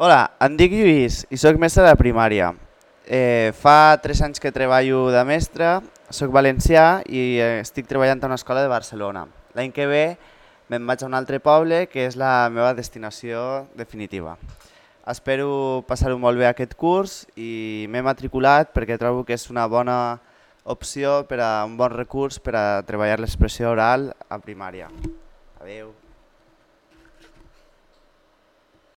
Hola, em dic Lluís i sóc mestre de primària. Fa 3 anys que treballo de mestre, sóc valencià i estic treballant a una escola de Barcelona. L'any que ve me'n vaig a un altre poble que és la meva destinació definitiva. Espero passar-ho molt bé aquest curs i m'he matriculat perquè trobo que és una bona opció, un bon recurs per a treballar l'expressió oral a primària. Adéu.